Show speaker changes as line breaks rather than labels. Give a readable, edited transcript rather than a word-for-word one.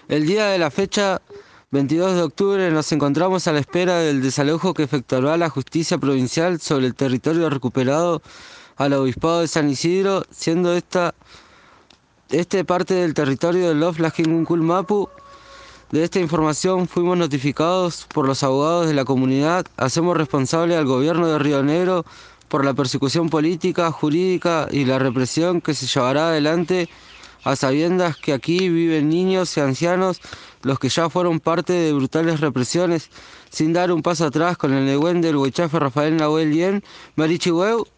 El día de la fecha, 22 de octubre, nos encontramos a la espera del desalojo que efectuará la justicia provincial sobre el territorio recuperado al obispado de San Isidro, siendo este parte del territorio del Lof Lajinguncul Mapu. De esta información fuimos notificados por los abogados de la comunidad. Hacemos responsable al gobierno de Río Negro por la persecución política, jurídica y la represión que se llevará adelante a sabiendas que aquí viven niños y ancianos, los que ya fueron parte de brutales represiones, sin dar un paso atrás con el Nehuen del Huichafe Rafael Nahuel Lien, Marichihueu.